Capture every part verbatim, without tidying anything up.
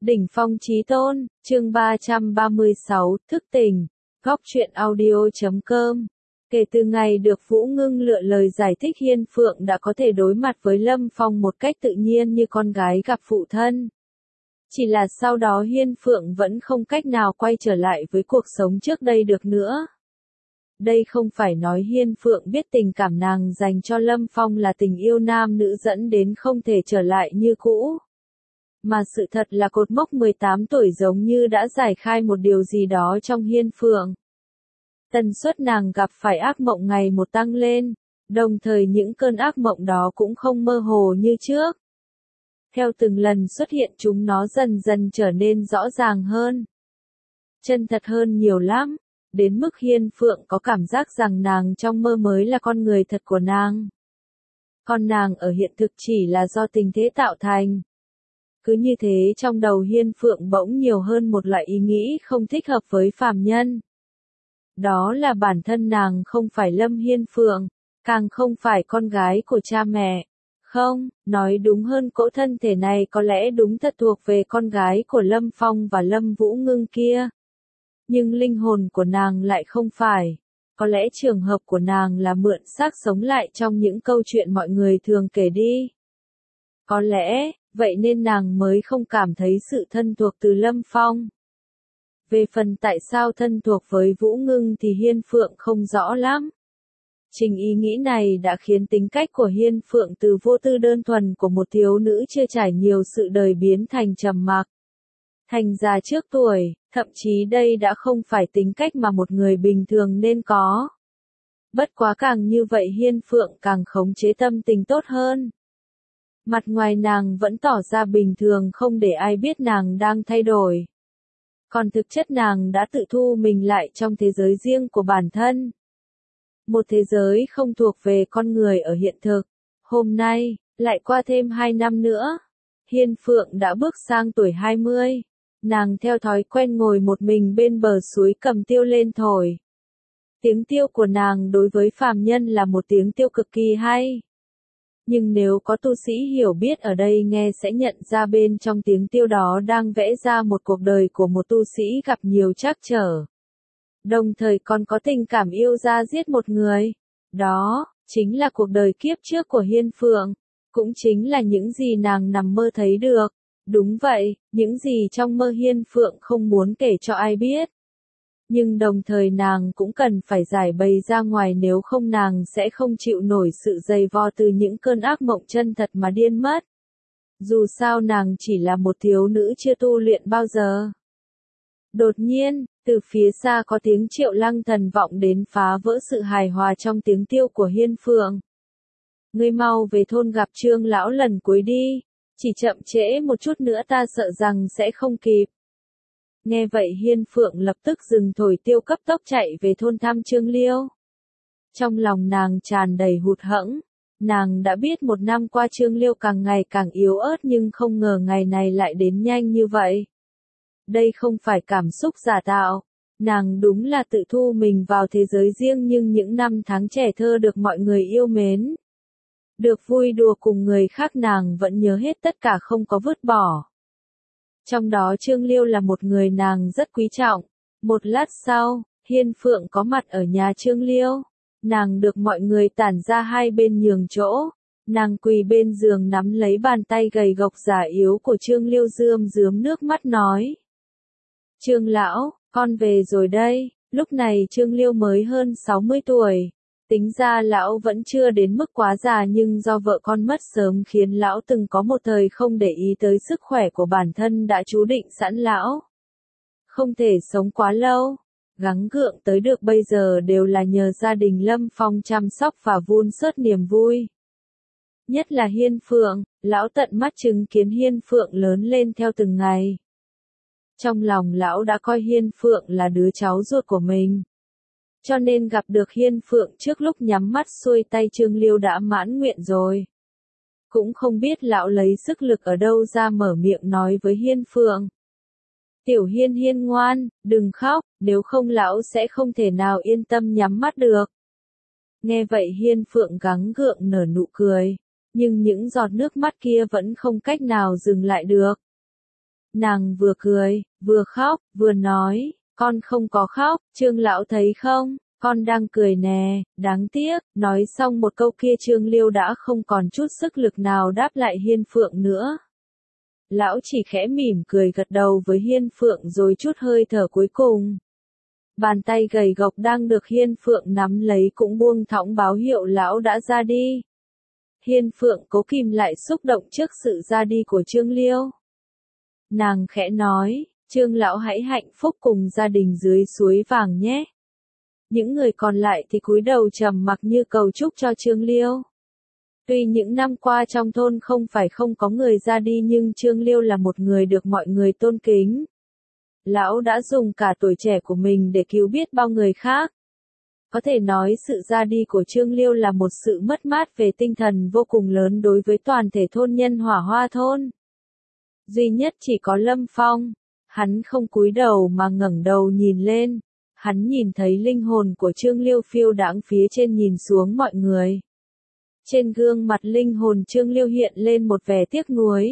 Đỉnh phong chí tôn, chương ba trăm ba mươi sáu, thức tỉnh, góc truyện audio chấm com. Kể từ ngày được Vũ Ngưng lựa lời giải thích, Hiên Phượng đã có thể đối mặt với Lâm Phong một cách tự nhiên như con gái gặp phụ thân. Chỉ là sau đó Hiên Phượng vẫn không cách nào quay trở lại với cuộc sống trước đây được nữa. Đây không phải nói Hiên Phượng biết tình cảm nàng dành cho Lâm Phong là tình yêu nam nữ dẫn đến không thể trở lại như cũ. Mà sự thật là cột mốc mười tám tuổi giống như đã giải khai một điều gì đó trong Hiên Phượng. Tần suất nàng gặp phải ác mộng ngày một tăng lên, đồng thời những cơn ác mộng đó cũng không mơ hồ như trước. Theo từng lần xuất hiện chúng nó dần dần trở nên rõ ràng hơn, chân thật hơn nhiều lắm, đến mức Hiên Phượng có cảm giác rằng nàng trong mơ mới là con người thật của nàng. Còn nàng ở hiện thực chỉ là do tình thế tạo thành. Cứ như thế trong đầu Hiên Phượng bỗng nhiều hơn một loại ý nghĩ không thích hợp với phàm nhân. Đó là bản thân nàng không phải Lâm Hiên Phượng, càng không phải con gái của cha mẹ. Không, nói đúng hơn cỗ thân thể này có lẽ đúng thật thuộc về con gái của Lâm Phong và Lâm Vũ Ngưng kia. Nhưng linh hồn của nàng lại không phải. Có lẽ trường hợp của nàng là mượn xác sống lại trong những câu chuyện mọi người thường kể đi. Có lẽ, vậy nên nàng mới không cảm thấy sự thân thuộc từ Lâm Phong. Về phần tại sao thân thuộc với Vũ Ngưng thì Hiên Phượng không rõ lắm. Chính ý nghĩ này đã khiến tính cách của Hiên Phượng từ vô tư đơn thuần của một thiếu nữ chưa trải nhiều sự đời biến thành trầm mặc, thành già trước tuổi, thậm chí đây đã không phải tính cách mà một người bình thường nên có. Bất quá càng như vậy Hiên Phượng càng khống chế tâm tình tốt hơn. Mặt ngoài nàng vẫn tỏ ra bình thường không để ai biết nàng đang thay đổi. Còn thực chất nàng đã tự thu mình lại trong thế giới riêng của bản thân. Một thế giới không thuộc về con người ở hiện thực. Hôm nay, lại qua thêm hai năm nữa, Hiên Phượng đã bước sang tuổi hai mươi. Nàng theo thói quen ngồi một mình bên bờ suối cầm tiêu lên thổi. Tiếng tiêu của nàng đối với phàm nhân là một tiếng tiêu cực kỳ hay. Nhưng nếu có tu sĩ hiểu biết ở đây nghe sẽ nhận ra bên trong tiếng tiêu đó đang vẽ ra một cuộc đời của một tu sĩ gặp nhiều trắc trở. Đồng thời còn có tình cảm yêu ra giết một người. Đó, chính là cuộc đời kiếp trước của Hiên Phượng. Cũng chính là những gì nàng nằm mơ thấy được. Đúng vậy, những gì trong mơ Hiên Phượng không muốn kể cho ai biết. Nhưng đồng thời nàng cũng cần phải giải bày ra ngoài, nếu không nàng sẽ không chịu nổi sự dày vò từ những cơn ác mộng chân thật mà điên mất. Dù sao nàng chỉ là một thiếu nữ chưa tu luyện bao giờ. Đột nhiên, từ phía xa có tiếng Triệu Lăng Thần vọng đến phá vỡ sự hài hòa trong tiếng tiêu của Hiên Phượng. Ngươi mau về thôn gặp Trương lão lần cuối đi, chỉ chậm trễ một chút nữa ta sợ rằng sẽ không kịp. Nghe vậy Hiên Phượng lập tức dừng thổi tiêu cấp tốc chạy về thôn thăm Trương Liêu. Trong lòng nàng tràn đầy hụt hẫng, nàng đã biết một năm qua Trương Liêu càng ngày càng yếu ớt nhưng không ngờ ngày này lại đến nhanh như vậy. Đây không phải cảm xúc giả tạo, nàng đúng là tự thu mình vào thế giới riêng, nhưng những năm tháng trẻ thơ được mọi người yêu mến. Được vui đùa cùng người khác nàng vẫn nhớ hết tất cả không có vứt bỏ. Trong đó Trương Liêu là một người nàng rất quý trọng. Một lát sau, Hiên Phượng có mặt ở nhà Trương Liêu. Nàng được mọi người tản ra hai bên nhường chỗ. Nàng quỳ bên giường nắm lấy bàn tay gầy gộc già yếu của Trương Liêu, rơm rớm nước mắt nói. Trương lão, con về rồi đây. Lúc này Trương Liêu mới hơn sáu mươi tuổi. Tính ra lão vẫn chưa đến mức quá già, nhưng do vợ con mất sớm khiến lão từng có một thời không để ý tới sức khỏe của bản thân đã chú định sẵn lão không thể sống quá lâu. Gắng gượng tới được bây giờ đều là nhờ gia đình Lâm Phong chăm sóc và vun sớt niềm vui. Nhất là Hiên Phượng, lão tận mắt chứng kiến Hiên Phượng lớn lên theo từng ngày. Trong lòng lão đã coi Hiên Phượng là đứa cháu ruột của mình. Cho nên gặp được Hiên Phượng trước lúc nhắm mắt xuôi tay Trương Liêu đã mãn nguyện rồi. Cũng không biết lão lấy sức lực ở đâu ra mở miệng nói với Hiên Phượng. Tiểu Hiên Hiên ngoan, đừng khóc, nếu không lão sẽ không thể nào yên tâm nhắm mắt được. Nghe vậy Hiên Phượng gắng gượng nở nụ cười, nhưng những giọt nước mắt kia vẫn không cách nào dừng lại được. Nàng vừa cười, vừa khóc, vừa nói, con không có khóc, Trương lão thấy không, con đang cười nè, đáng tiếc, nói xong một câu kia Trương Liêu đã không còn chút sức lực nào đáp lại Hiên Phượng nữa. Lão chỉ khẽ mỉm cười gật đầu với Hiên Phượng rồi chút hơi thở cuối cùng. Bàn tay gầy gộc đang được Hiên Phượng nắm lấy cũng buông thõng báo hiệu lão đã ra đi. Hiên Phượng cố kìm lại xúc động trước sự ra đi của Trương Liêu. Nàng khẽ nói, Trương lão hãy hạnh phúc cùng gia đình dưới suối vàng nhé. Những người còn lại thì cúi đầu trầm mặc như cầu chúc cho Trương Liêu. Tuy những năm qua trong thôn không phải không có người ra đi nhưng Trương Liêu là một người được mọi người tôn kính. Lão đã dùng cả tuổi trẻ của mình để cứu biết bao người khác. Có thể nói sự ra đi của Trương Liêu là một sự mất mát về tinh thần vô cùng lớn đối với toàn thể thôn nhân Hỏa Hoa thôn. Duy nhất chỉ có Lâm Phong, hắn không cúi đầu mà ngẩng đầu nhìn lên, hắn nhìn thấy linh hồn của Trương Liêu phiêu đãng phía trên nhìn xuống mọi người. Trên gương mặt linh hồn Trương Liêu hiện lên một vẻ tiếc nuối.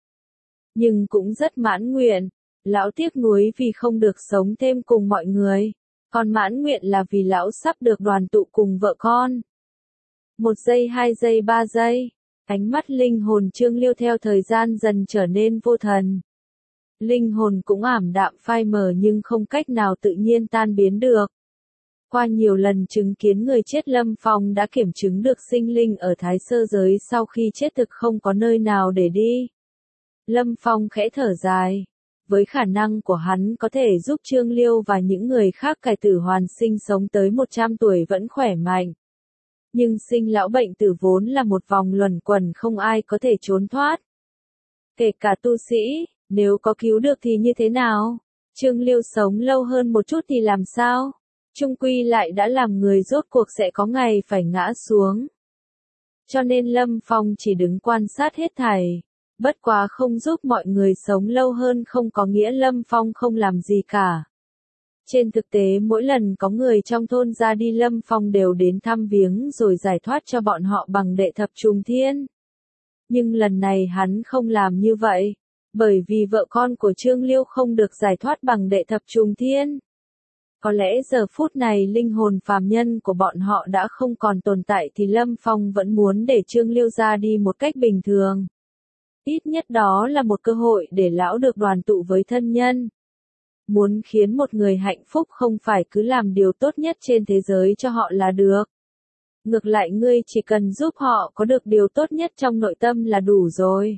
Nhưng cũng rất mãn nguyện, lão tiếc nuối vì không được sống thêm cùng mọi người, còn mãn nguyện là vì lão sắp được đoàn tụ cùng vợ con. Một giây, hai giây, ba giây, ánh mắt linh hồn Trương Liêu theo thời gian dần trở nên vô thần. Linh hồn cũng ảm đạm phai mờ nhưng không cách nào tự nhiên tan biến được. Qua nhiều lần chứng kiến người chết Lâm Phong đã kiểm chứng được sinh linh ở Thái Sơ giới sau khi chết thực không có nơi nào để đi. Lâm Phong khẽ thở dài. Với khả năng của hắn có thể giúp Trương Liêu và những người khác cải tử hoàn sinh sống tới một trăm tuổi vẫn khỏe mạnh. Nhưng sinh lão bệnh tử vốn là một vòng luẩn quẩn không ai có thể trốn thoát. Kể cả tu sĩ, nếu có cứu được thì như thế nào? Trương Liêu sống lâu hơn một chút thì làm sao? Chung quy lại đã làm người rốt cuộc sẽ có ngày phải ngã xuống. Cho nên Lâm Phong chỉ đứng quan sát hết thảy. Bất quá không giúp mọi người sống lâu hơn không có nghĩa Lâm Phong không làm gì cả. Trên thực tế mỗi lần có người trong thôn ra đi Lâm Phong đều đến thăm viếng rồi giải thoát cho bọn họ bằng đệ thập trùng thiên. Nhưng lần này hắn không làm như vậy, bởi vì vợ con của Trương Liêu không được giải thoát bằng đệ thập trùng thiên. Có lẽ giờ phút này linh hồn phàm nhân của bọn họ đã không còn tồn tại thì Lâm Phong vẫn muốn để Trương Liêu ra đi một cách bình thường. Ít nhất đó là một cơ hội để lão được đoàn tụ với thân nhân. Muốn khiến một người hạnh phúc không phải cứ làm điều tốt nhất trên thế giới cho họ là được. Ngược lại ngươi chỉ cần giúp họ có được điều tốt nhất trong nội tâm là đủ rồi.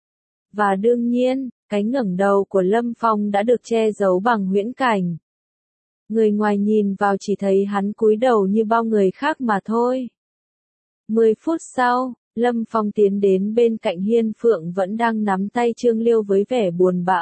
Và đương nhiên, cái ngẩng đầu của Lâm Phong đã được che giấu bằng huyễn cảnh. Người ngoài nhìn vào chỉ thấy hắn cúi đầu như bao người khác mà thôi. Mười phút sau, Lâm Phong tiến đến bên cạnh Hiên Phượng vẫn đang nắm tay Trương Liêu với vẻ buồn bã.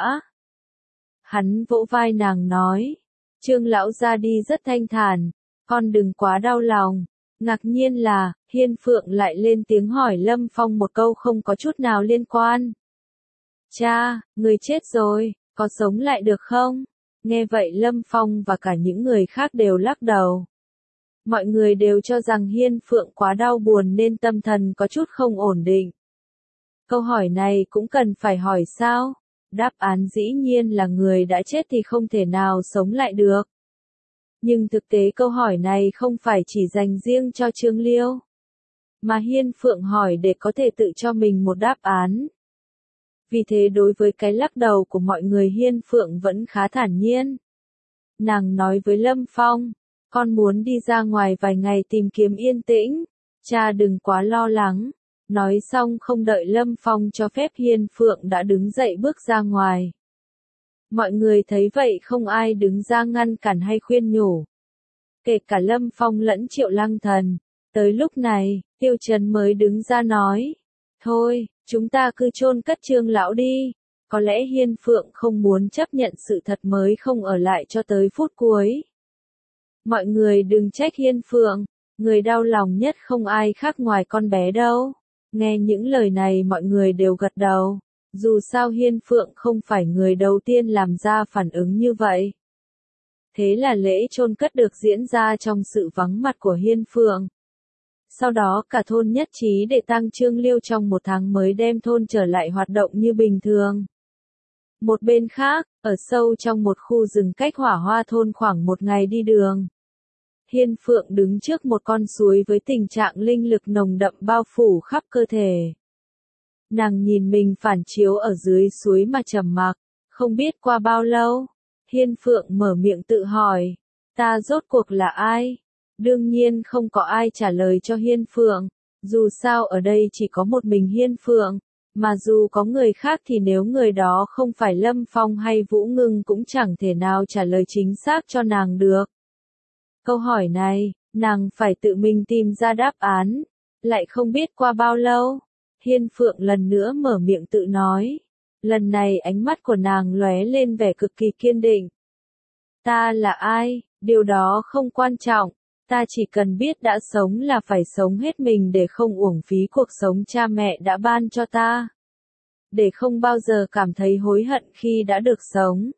Hắn vỗ vai nàng nói, Trương lão ra đi rất thanh thản, con đừng quá đau lòng. Ngạc nhiên là, Hiên Phượng lại lên tiếng hỏi Lâm Phong một câu không có chút nào liên quan. Cha, người chết rồi, có sống lại được không? Nghe vậy Lâm Phong và cả những người khác đều lắc đầu. Mọi người đều cho rằng Hiên Phượng quá đau buồn nên tâm thần có chút không ổn định. Câu hỏi này cũng cần phải hỏi sao? Đáp án dĩ nhiên là người đã chết thì không thể nào sống lại được. Nhưng thực tế câu hỏi này không phải chỉ dành riêng cho Trương Liêu. Mà Hiên Phượng hỏi để có thể tự cho mình một đáp án. Vì thế đối với cái lắc đầu của mọi người Hiên Phượng vẫn khá thản nhiên. Nàng nói với Lâm Phong, con muốn đi ra ngoài vài ngày tìm kiếm yên tĩnh, cha đừng quá lo lắng. Nói xong không đợi Lâm Phong cho phép Hiên Phượng đã đứng dậy bước ra ngoài. Mọi người thấy vậy không ai đứng ra ngăn cản hay khuyên nhủ. Kể cả Lâm Phong lẫn Triệu Lăng Thần. Tới lúc này, Tiêu Trần mới đứng ra nói. Thôi, chúng ta cứ chôn cất Trương lão đi. Có lẽ Hiên Phượng không muốn chấp nhận sự thật mới không ở lại cho tới phút cuối. Mọi người đừng trách Hiên Phượng. Người đau lòng nhất không ai khác ngoài con bé đâu. Nghe những lời này mọi người đều gật đầu. Dù sao Hiên Phượng không phải người đầu tiên làm ra phản ứng như vậy. Thế là lễ chôn cất được diễn ra trong sự vắng mặt của Hiên Phượng. Sau đó cả thôn nhất trí để tang Trương Liêu trong một tháng mới đem thôn trở lại hoạt động như bình thường. Một bên khác, ở sâu trong một khu rừng cách Hỏa Hoa thôn khoảng một ngày đi đường. Hiên Phượng đứng trước một con suối với tình trạng linh lực nồng đậm bao phủ khắp cơ thể. Nàng nhìn mình phản chiếu ở dưới suối mà trầm mặc, không biết qua bao lâu. Hiên Phượng mở miệng tự hỏi, ta rốt cuộc là ai? Đương nhiên không có ai trả lời cho Hiên Phượng, dù sao ở đây chỉ có một mình Hiên Phượng, mà dù có người khác thì nếu người đó không phải Lâm Phong hay Vũ Ngưng cũng chẳng thể nào trả lời chính xác cho nàng được. Câu hỏi này, nàng phải tự mình tìm ra đáp án, lại không biết qua bao lâu. Hiên Phượng lần nữa mở miệng tự nói. Lần này ánh mắt của nàng lóe lên vẻ cực kỳ kiên định. Ta là ai, điều đó không quan trọng, ta chỉ cần biết đã sống là phải sống hết mình để không uổng phí cuộc sống cha mẹ đã ban cho ta. Để không bao giờ cảm thấy hối hận khi đã được sống.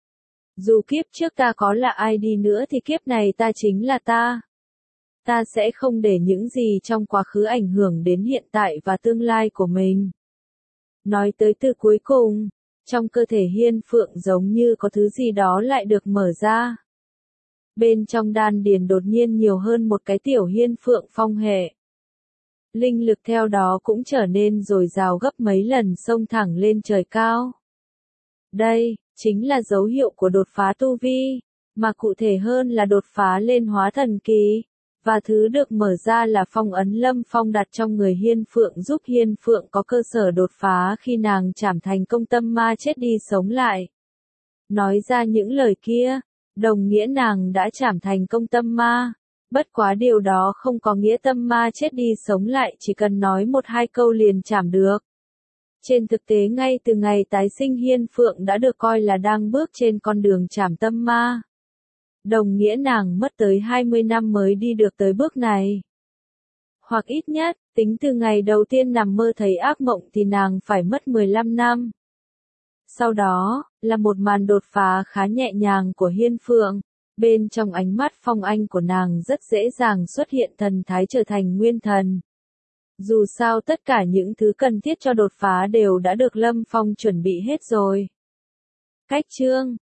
Dù kiếp trước ta có là ai đi nữa thì kiếp này ta chính là ta. Ta sẽ không để những gì trong quá khứ ảnh hưởng đến hiện tại và tương lai của mình. Nói tới từ cuối cùng, trong cơ thể Hiên Phượng giống như có thứ gì đó lại được mở ra. Bên trong đan điền đột nhiên nhiều hơn một cái tiểu Hiên Phượng phong hệ. Linh lực theo đó cũng trở nên dồi dào gấp mấy lần xông thẳng lên trời cao. Đây, chính là dấu hiệu của đột phá tu vi, mà cụ thể hơn là đột phá lên hóa thần kỳ. Và thứ được mở ra là phong ấn Lâm Phong đặt trong người Hiên Phượng giúp Hiên Phượng có cơ sở đột phá khi nàng trảm thành công tâm ma chết đi sống lại. Nói ra những lời kia, đồng nghĩa nàng đã trảm thành công tâm ma. Bất quá điều đó không có nghĩa tâm ma chết đi sống lại chỉ cần nói một hai câu liền trảm được. Trên thực tế ngay từ ngày tái sinh Hiên Phượng đã được coi là đang bước trên con đường trảm tâm ma. Đồng nghĩa nàng mất tới hai mươi năm mới đi được tới bước này. Hoặc ít nhất, tính từ ngày đầu tiên nằm mơ thấy ác mộng thì nàng phải mất mười lăm năm. Sau đó, là một màn đột phá khá nhẹ nhàng của Hiên Phượng. Bên trong ánh mắt phong anh của nàng rất dễ dàng xuất hiện thần thái trở thành nguyên thần. Dù sao tất cả những thứ cần thiết cho đột phá đều đã được Lâm Phong chuẩn bị hết rồi. Cách chương